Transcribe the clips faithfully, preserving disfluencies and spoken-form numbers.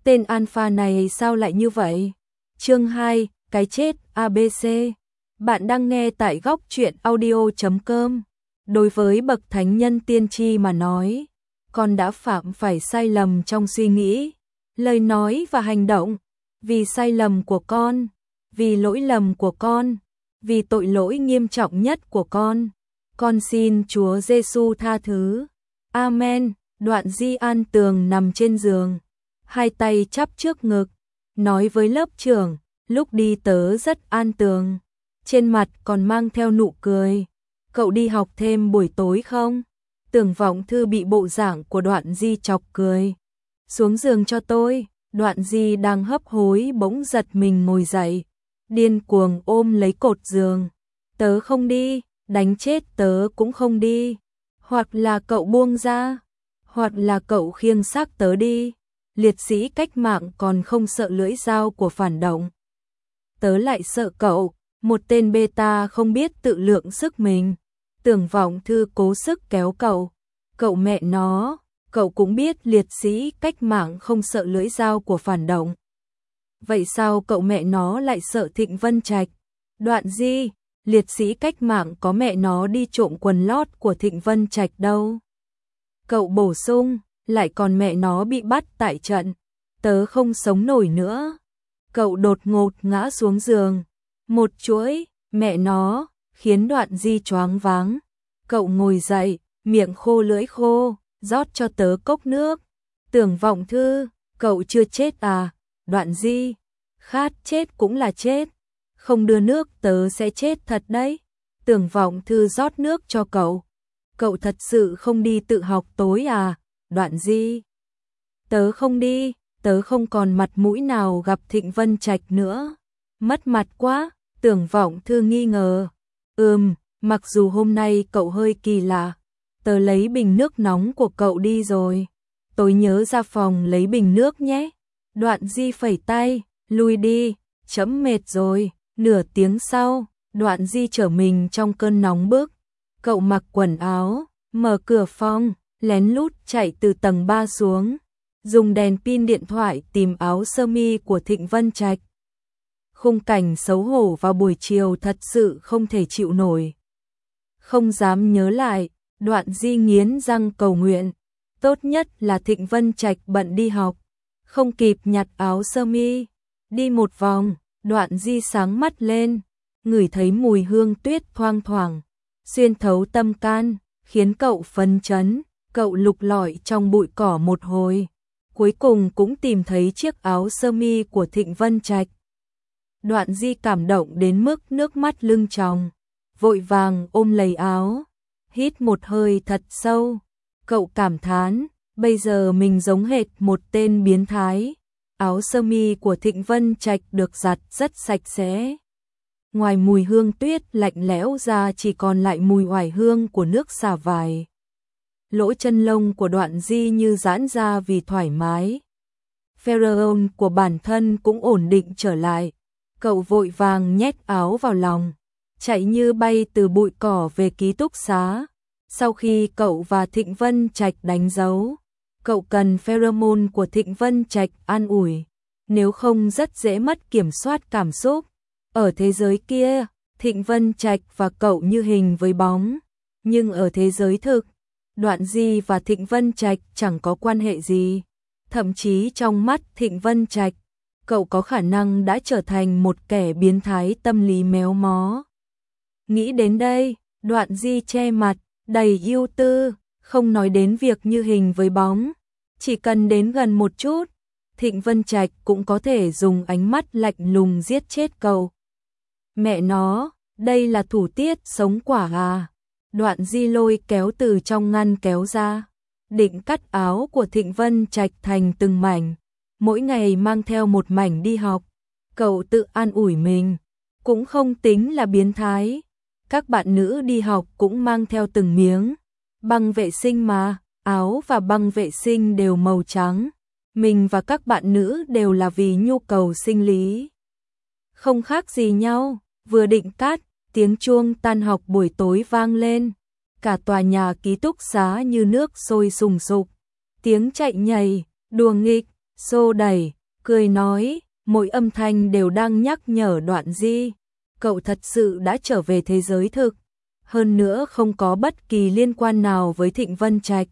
Tên alpha này sao lại như vậy? Chương hai, cái chết a bê xê. Bạn đang nghe tại góc truyện audio chấm com. Đối với bậc thánh nhân tiên tri mà nói, con đã phạm phải sai lầm trong suy nghĩ, lời nói và hành động. Vì sai lầm của con, vì lỗi lầm của con, vì tội lỗi nghiêm trọng nhất của con, con xin Chúa Giêsu tha thứ. Amen. Đoạn Di an tường nằm trên giường, hai tay chắp trước ngực, nói với lớp trưởng, lúc đi tớ rất an tường, trên mặt còn mang theo nụ cười. Cậu đi học thêm buổi tối không? Tưởng Vọng Thư bị bộ dạng của Đoạn Di chọc cười. Xuống giường cho tôi. Đoạn Di đang hấp hối bỗng giật mình ngồi dậy, điên cuồng ôm lấy cột giường. Tớ không đi, đánh chết tớ cũng không đi. Hoặc là cậu buông ra, hoặc là cậu khiêng xác tớ đi. Liệt sĩ cách mạng còn không sợ lưỡi dao của phản động. Tớ lại sợ cậu, một tên beta không biết tự lượng sức mình. Tưởng Vọng Thư cố sức kéo cậu. Cậu mẹ nó, cậu cũng biết liệt sĩ cách mạng không sợ lưỡi dao của phản động. Vậy sao cậu mẹ nó lại sợ Thịnh Vân Trạch? Đoạn Di, liệt sĩ cách mạng có mẹ nó đi trộm quần lót của Thịnh Vân Trạch đâu. Cậu bổ sung, lại còn mẹ nó bị bắt tại trận. Tớ không sống nổi nữa. Cậu đột ngột ngã xuống giường. Một chuỗi, mẹ nó, khiến Đoạn Di choáng váng. Cậu ngồi dậy, miệng khô lưỡi khô, rót cho tớ cốc nước. Tưởng Vọng Thư, cậu chưa chết à? Đoạn Di, khát chết cũng là chết. Không đưa nước tớ sẽ chết thật đấy. Tưởng Vọng Thư rót nước cho cậu. Cậu thật sự không đi tự học tối à? Đoạn Di, tớ không đi, tớ không còn mặt mũi nào gặp Thịnh Vân Trạch nữa. Mất mặt quá. Tưởng Vọng Thư nghi ngờ. Ừm, mặc dù hôm nay cậu hơi kỳ lạ. Tớ lấy bình nước nóng của cậu đi rồi. Tối nhớ ra phòng lấy bình nước nhé. Đoạn Di phẩy tay, lui đi, chấm mệt rồi. Nửa tiếng sau, Đoạn Di trở mình trong cơn nóng bức. Cậu mặc quần áo, mở cửa phòng, lén lút chạy từ tầng ba xuống. Dùng đèn pin điện thoại tìm áo sơ mi của Thịnh Vân Trạch. Khung cảnh xấu hổ vào buổi chiều thật sự không thể chịu nổi. Không dám nhớ lại, Đoạn Di nghiến răng cầu nguyện. Tốt nhất là Thịnh Vân Trạch bận đi học. Không kịp nhặt áo sơ mi. Đi một vòng, Đoạn Di sáng mắt lên. Ngửi thấy mùi hương tuyết thoang thoảng. Xuyên thấu tâm can, khiến cậu phấn chấn. Cậu lục lọi trong bụi cỏ một hồi. Cuối cùng cũng tìm thấy chiếc áo sơ mi của Thịnh Vân Trạch. Đoạn Di cảm động đến mức nước mắt lưng tròng. Vội vàng ôm lấy áo. Hít một hơi thật sâu. Cậu cảm thán, bây giờ mình giống hệt một tên biến thái. Áo sơ mi của Thịnh Vân Trạch được giặt rất sạch sẽ. Ngoài mùi hương tuyết lạnh lẽo ra chỉ còn lại mùi oải hương của nước xả vải. Lỗ chân lông của Đoạn Di như giãn ra vì thoải mái. Pheromone của bản thân cũng ổn định trở lại. Cậu vội vàng nhét áo vào lòng, chạy như bay từ bụi cỏ về ký túc xá. Sau khi cậu và Thịnh Vân Trạch đánh dấu, cậu cần pheromone của Thịnh Vân Trạch an ủi, nếu không rất dễ mất kiểm soát cảm xúc. Ở thế giới kia, Thịnh Vân Trạch và cậu như hình với bóng, nhưng ở thế giới thực, Đoạn Di và Thịnh Vân Trạch chẳng có quan hệ gì. Thậm chí trong mắt Thịnh Vân Trạch, cậu có khả năng đã trở thành một kẻ biến thái tâm lý méo mó. Nghĩ đến đây, Đoạn Di che mặt, đầy ưu tư, không nói đến việc như hình với bóng. Chỉ cần đến gần một chút, Thịnh Vân Trạch cũng có thể dùng ánh mắt lạnh lùng giết chết cậu. Mẹ nó, đây là thủ tiết sống quả à? Đoạn Di lôi kéo từ trong ngăn kéo ra, định cắt áo của Thịnh Vân Trạch thành từng mảnh. Mỗi ngày mang theo một mảnh đi học. Cậu tự an ủi mình, cũng không tính là biến thái. Các bạn nữ đi học cũng mang theo từng miếng. Băng vệ sinh mà, áo và băng vệ sinh đều màu trắng. Mình và các bạn nữ đều là vì nhu cầu sinh lý. Không khác gì nhau, vừa định cắt, tiếng chuông tan học buổi tối vang lên. Cả tòa nhà ký túc xá như nước sôi sùng sục. Tiếng chạy nhảy, đùa nghịch, xô đẩy, cười nói, mỗi âm thanh đều đang nhắc nhở Đoạn Di, cậu thật sự đã trở về thế giới thực, hơn nữa không có bất kỳ liên quan nào với Thịnh Vân Trạch.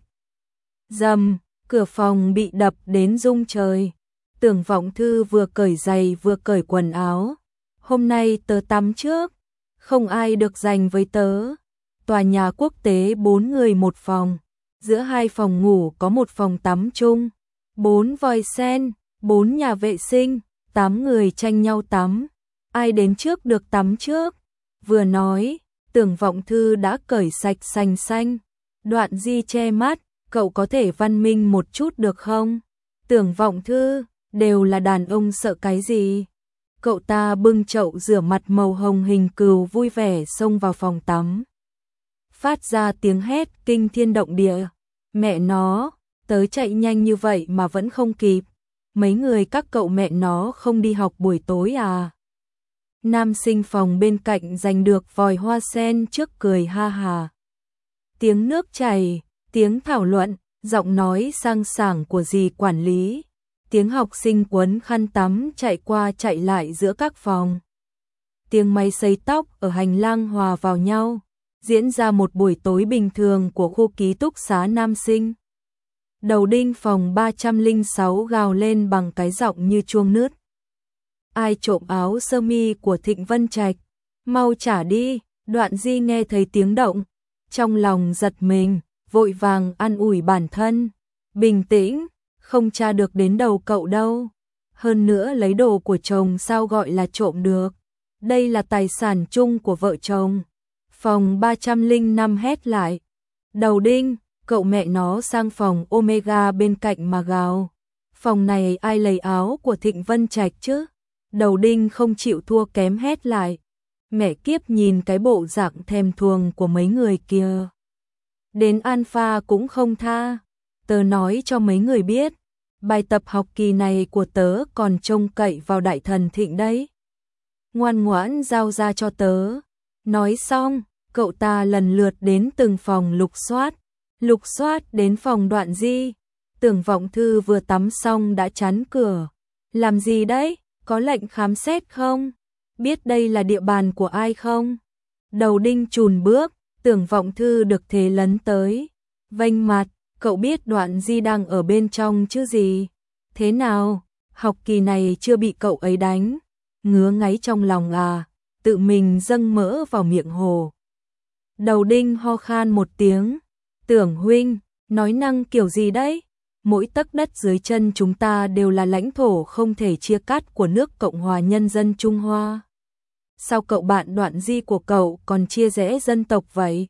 Rầm, cửa phòng bị đập đến rung trời. Tưởng Vọng Thư vừa cởi giày vừa cởi quần áo. Hôm nay tớ tắm trước, không ai được giành với tớ. Tòa nhà quốc tế bốn người một phòng, giữa hai phòng ngủ có một phòng tắm chung, bốn vòi sen, bốn nhà vệ sinh, tám người tranh nhau tắm. Ai đến trước được tắm trước. Vừa nói, Tưởng Vọng Thư đã cởi sạch sành xanh. Đoạn Di che mắt, cậu có thể văn minh một chút được không? Tưởng Vọng Thư, đều là đàn ông sợ cái gì? Cậu ta bưng chậu rửa mặt màu hồng hình cừu vui vẻ xông vào phòng tắm. Phát ra tiếng hét kinh thiên động địa. Mẹ nó, tớ chạy nhanh như vậy mà vẫn không kịp. Mấy người các cậu mẹ nó không đi học buổi tối à? Nam sinh phòng bên cạnh giành được vòi hoa sen trước cười ha hà. Tiếng nước chảy, tiếng thảo luận, giọng nói sang sảng của dì quản lý. Tiếng học sinh quấn khăn tắm chạy qua chạy lại giữa các phòng. Tiếng máy sấy tóc ở hành lang hòa vào nhau, diễn ra một buổi tối bình thường của khu ký túc xá nam sinh. Đầu đinh phòng ba trăm lẻ sáu gào lên bằng cái giọng như chuông nứt. Ai trộm áo sơ mi của Thịnh Vân Trạch? Mau trả đi. Đoạn Di nghe thấy tiếng động, trong lòng giật mình, vội vàng an ủi bản thân. Bình tĩnh, không tra được đến đầu cậu đâu. Hơn nữa lấy đồ của chồng sao gọi là trộm được. Đây là tài sản chung của vợ chồng. Phòng ba trăm lẻ năm hét lại. Đầu đinh, cậu mẹ nó sang phòng Omega bên cạnh mà gào. Phòng này ai lấy áo của Thịnh Vân Trạch chứ? Đầu đinh không chịu thua kém hét lại. Mẹ kiếp, nhìn cái bộ dạng thèm thuồng của mấy người kia. Đến alpha cũng không tha. Tớ nói cho mấy người biết, bài tập học kỳ này của tớ còn trông cậy vào đại thần Thịnh đấy. Ngoan ngoãn giao ra cho tớ. Nói xong, cậu ta lần lượt đến từng phòng lục soát. Lục soát đến phòng Đoạn Di. Tưởng Vọng Thư vừa tắm xong đã chắn cửa. Làm gì đấy? Có lệnh khám xét không? Biết đây là địa bàn của ai không? Đầu đinh chùn bước, Tưởng Vọng Thư được thế lấn tới. Vênh mặt, cậu biết Đoạn Di đang ở bên trong chứ gì? Thế nào? Học kỳ này chưa bị cậu ấy đánh? Ngứa ngáy trong lòng à? Tự mình dâng mỡ vào miệng hồ. Đầu đinh ho khan một tiếng. Tưởng huynh, nói năng kiểu gì đấy? Mỗi tấc đất dưới chân chúng ta đều là lãnh thổ không thể chia cắt của nước Cộng hòa Nhân dân Trung Hoa. Sao cậu bạn Đoạn Di của cậu còn chia rẽ dân tộc vậy?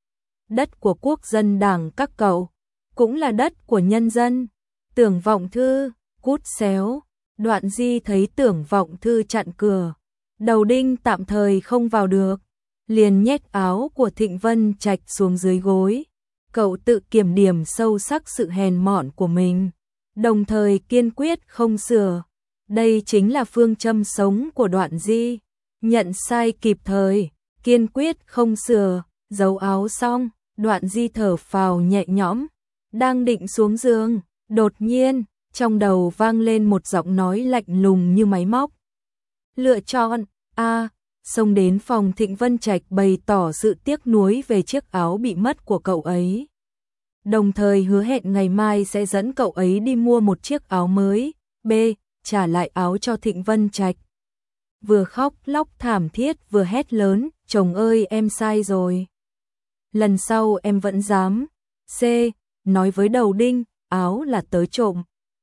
Đất của quốc dân đảng các cậu, cũng là đất của nhân dân. Tưởng Vọng Thư, cút xéo. Đoạn Di thấy Tưởng Vọng Thư chặn cửa. Đầu đinh tạm thời không vào được. Liền nhét áo của Thịnh Vân Trạch xuống dưới gối. Cậu tự kiểm điểm sâu sắc sự hèn mọn của mình, đồng thời kiên quyết không sửa. Đây chính là phương châm sống của Đoạn Di. Nhận sai kịp thời, kiên quyết không sửa. Giấu áo xong, Đoạn Di thở phào nhẹ nhõm, đang định xuống giường, đột nhiên, trong đầu vang lên một giọng nói lạnh lùng như máy móc. Lựa chọn A. Xông đến phòng Thịnh Vân Trạch bày tỏ sự tiếc nuối về chiếc áo bị mất của cậu ấy. Đồng thời hứa hẹn ngày mai sẽ dẫn cậu ấy đi mua một chiếc áo mới. B. Trả lại áo cho Thịnh Vân Trạch. Vừa khóc lóc thảm thiết vừa hét lớn, chồng ơi em sai rồi. Lần sau em vẫn dám. C. Nói với đầu đinh, áo là tớ trộm.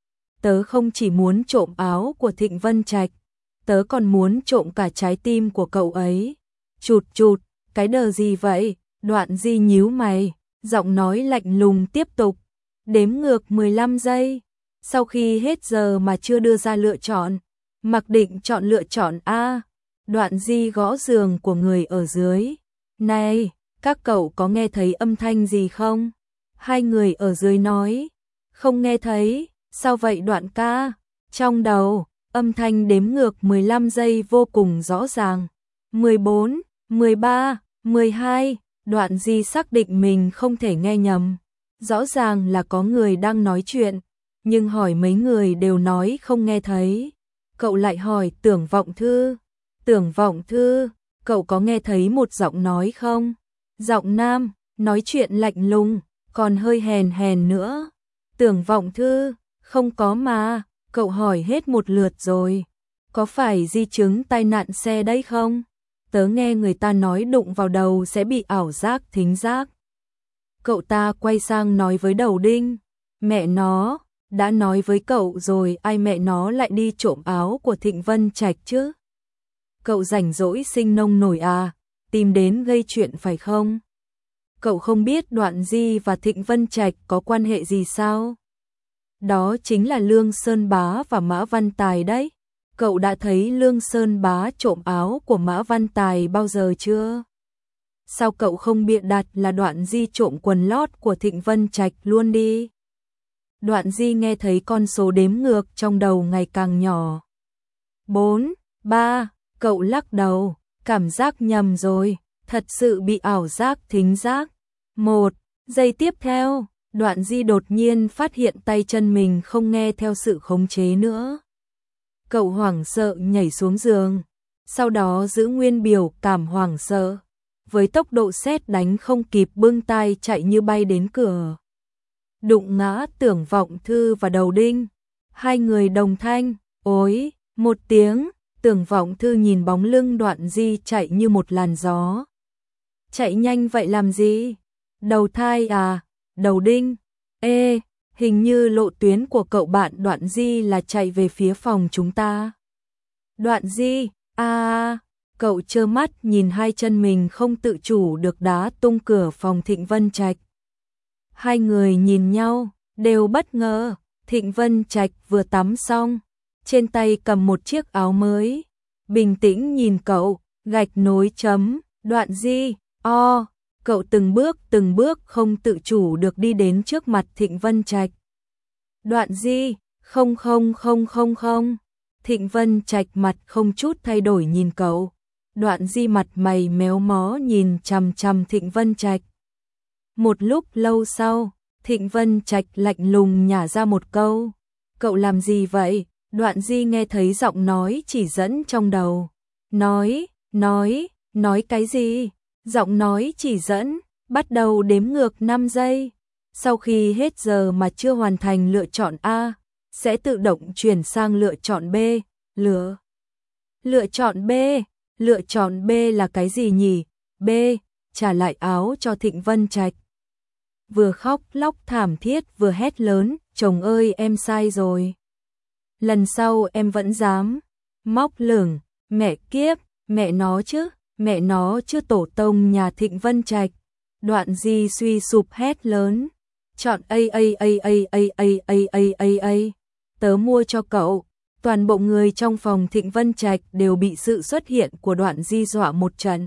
Tớ không chỉ muốn trộm áo của Thịnh Vân Trạch, tớ còn muốn trộm cả trái tim của cậu ấy. Chụt chụt, cái đờ gì vậy? Đoạn Di nhíu mày, giọng nói lạnh lùng tiếp tục. Đếm ngược mười lăm giây. Sau khi hết giờ mà chưa đưa ra lựa chọn, mặc định chọn lựa chọn A. Đoạn Di gõ giường của người ở dưới. Này, các cậu có nghe thấy âm thanh gì không? Hai người ở dưới nói. Không nghe thấy. Sao vậy Đoạn ca? Trong đầu, âm thanh đếm ngược mười lăm giây vô cùng rõ ràng. mười bốn, mười ba, mười hai. Đoạn Di xác định mình không thể nghe nhầm. Rõ ràng là có người đang nói chuyện. nhưng hỏi mấy người đều nói không nghe thấy. Cậu lại hỏi Tưởng Vọng Thư, Tưởng Vọng Thư, cậu có nghe thấy một giọng nói không? Giọng nam, nói chuyện lạnh lùng, còn hơi hèn hèn nữa. Tưởng Vọng Thư, không có mà, cậu hỏi hết một lượt rồi. Có phải di chứng tai nạn xe đấy không? Tớ nghe người ta nói đụng vào đầu sẽ bị ảo giác thính giác. Cậu ta quay sang nói với Đầu Đinh, mẹ nó, đã nói với cậu rồi, ai mẹ nó lại đi trộm áo của Thịnh Vân Trạch chứ? Cậu rảnh rỗi sinh nông nổi à, tìm đến gây chuyện phải không? Cậu không biết Đoạn Di và Thịnh Vân Trạch có quan hệ gì sao? Đó chính là Lương Sơn Bá và Mã Văn Tài đấy. Cậu đã thấy Lương Sơn Bá trộm áo của Mã Văn Tài bao giờ chưa? Sao cậu không bịa đặt là Đoạn Di trộm quần lót của Thịnh Vân Trạch luôn đi? Đoạn Di nghe thấy con số đếm ngược trong đầu ngày càng nhỏ. Bốn, ba, cậu lắc đầu, cảm giác nhầm rồi, thật sự bị ảo giác thính giác. Một, giây tiếp theo, Đoạn Di đột nhiên phát hiện tay chân mình không nghe theo sự khống chế nữa. Cậu hoảng sợ nhảy xuống giường, sau đó giữ nguyên biểu cảm hoảng sợ, với tốc độ sét đánh không kịp bưng tay chạy như bay đến cửa. Đụng ngã Tưởng Vọng Thư và Đầu Đinh, hai người đồng thanh, ối, một tiếng. Tưởng Vọng Thư nhìn bóng lưng Đoạn Di chạy như một làn gió. Chạy nhanh vậy làm gì? Đầu thai à? Đầu Đinh, ê, hình như lộ tuyến của cậu bạn Đoạn Di là chạy về phía phòng chúng ta. Đoạn Di, à, cậu trơ mắt nhìn hai chân mình không tự chủ được đá tung cửa phòng Thịnh Vân Trạch. Hai người nhìn nhau, đều bất ngờ. Thịnh Vân Trạch vừa tắm xong, trên tay cầm một chiếc áo mới, bình tĩnh nhìn cậu, gạch nối chấm, Đoạn Di, o, cậu từng bước từng bước không tự chủ được đi đến trước mặt Thịnh Vân Trạch. Đoạn Di, không không không không không. Thịnh Vân Trạch mặt không chút thay đổi nhìn cậu. Đoạn Di mặt mày méo mó nhìn chằm chằm Thịnh Vân Trạch. Một lúc lâu sau, Thịnh Vân Trạch lạnh lùng nhả ra một câu, cậu làm gì vậy? Đoạn Di nghe thấy giọng nói chỉ dẫn trong đầu. Nói, nói, nói cái gì? Giọng nói chỉ dẫn, bắt đầu đếm ngược năm giây. Sau khi hết giờ mà chưa hoàn thành lựa chọn A, sẽ tự động chuyển sang lựa chọn B. Lựa. Lựa chọn B. Lựa chọn B là cái gì nhỉ? B. Trả lại áo cho Thịnh Vân Trạch. Vừa khóc lóc thảm thiết vừa hét lớn, chồng ơi em sai rồi. Lần sau em vẫn dám. Móc lửng, mẹ kiếp, mẹ nó chứ, mẹ nó chứ tổ tông nhà Thịnh Vân Trạch. Đoạn Di suy sụp hét lớn. Chọn A A A A A A A A A A. Tớ mua cho cậu. Toàn bộ người trong phòng Thịnh Vân Trạch đều bị sự xuất hiện của Đoạn Di dọa một trận.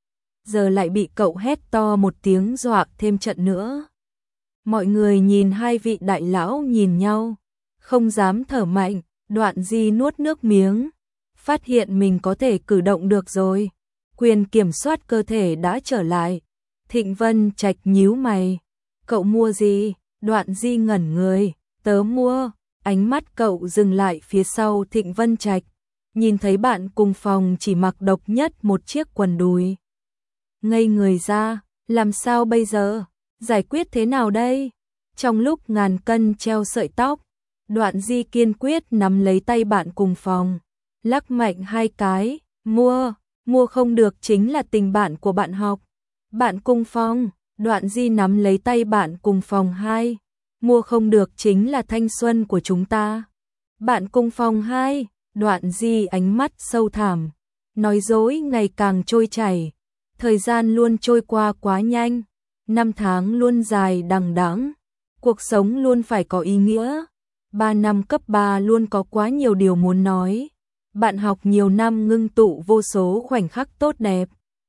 Giờ lại bị cậu hét to một tiếng dọa thêm trận nữa. Mọi người nhìn hai vị đại lão nhìn nhau, không dám thở mạnh. Đoạn Di nuốt nước miếng, phát hiện mình có thể cử động được rồi. Quyền kiểm soát cơ thể đã trở lại. Thịnh Vân Trạch nhíu mày. Cậu mua gì? Đoạn Di ngẩn người. Tớ mua. Ánh mắt cậu dừng lại phía sau Thịnh Vân Trạch. Nhìn thấy bạn cùng phòng chỉ mặc độc nhất một chiếc quần đùi. Ngây người ra. Làm sao bây giờ? Giải quyết thế nào đây? Trong lúc ngàn cân treo sợi tóc, Đoạn Di kiên quyết nắm lấy tay bạn cùng phòng, lắc mạnh hai cái, mua, mua không được chính là tình bạn của bạn học. Bạn cùng phòng, Đoạn Di nắm lấy tay bạn cùng phòng hai, mua không được chính là thanh xuân của chúng ta. Bạn cùng phòng hai, Đoạn Di ánh mắt sâu thẳm, nói dối ngày càng trôi chảy, thời gian luôn trôi qua quá nhanh, năm tháng luôn dài đằng đẵng, cuộc sống luôn phải có ý nghĩa. Ba năm cấp ba luôn có quá nhiều điều muốn nói. Bạn học nhiều năm ngưng tụ vô số khoảnh khắc tốt đẹp.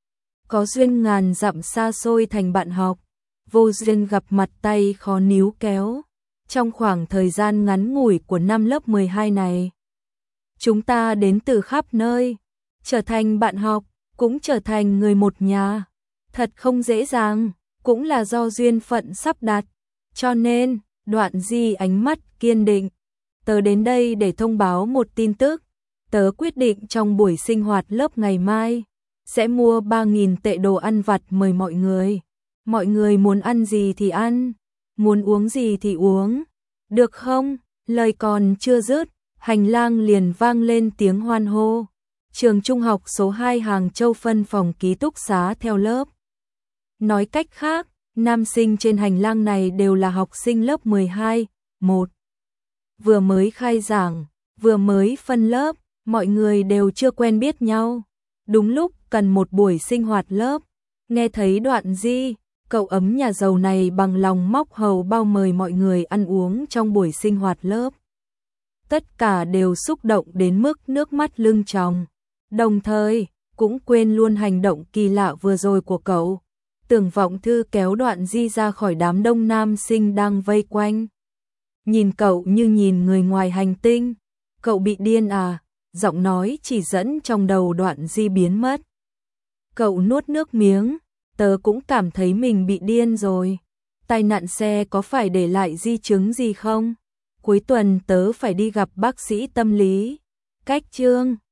Có duyên ngàn dặm xa xôi thành bạn học, vô duyên gặp mặt tay khó níu kéo. Trong khoảng thời gian ngắn ngủi của năm lớp mười hai này, chúng ta đến từ khắp nơi, trở thành bạn học, cũng trở thành người một nhà. Thật không dễ dàng, cũng là do duyên phận sắp đặt. Cho nên, Đoạn Di ánh mắt kiên định. Tớ đến đây để thông báo một tin tức. Tớ quyết định trong buổi sinh hoạt lớp ngày mai sẽ mua ba nghìn tệ đồ ăn vặt mời mọi người. Mọi người muốn ăn gì thì ăn, muốn uống gì thì uống. Được không? Lời còn chưa dứt, hành lang liền vang lên tiếng hoan hô. Trường trung học số hai Hàng Châu phân phòng ký túc xá theo lớp. Nói cách khác, nam sinh trên hành lang này đều là học sinh lớp mười hai, một. Vừa mới khai giảng, vừa mới phân lớp, mọi người đều chưa quen biết nhau. Đúng lúc cần một buổi sinh hoạt lớp, nghe thấy Đoạn Di, cậu ấm nhà giàu này bằng lòng móc hầu bao mời mọi người ăn uống trong buổi sinh hoạt lớp. Tất cả đều xúc động đến mức nước mắt lưng tròng, đồng thời cũng quên luôn hành động kỳ lạ vừa rồi của cậu. Tưởng Vọng Thư kéo Đoạn Di ra khỏi đám đông nam sinh đang vây quanh. Nhìn cậu như nhìn người ngoài hành tinh. Cậu bị điên à? Giọng nói chỉ dẫn trong đầu Đoạn Di biến mất. Cậu nuốt nước miếng. Tớ cũng cảm thấy mình bị điên rồi. Tai nạn xe có phải để lại di chứng gì không? Cuối tuần tớ phải đi gặp bác sĩ tâm lý. Cách chương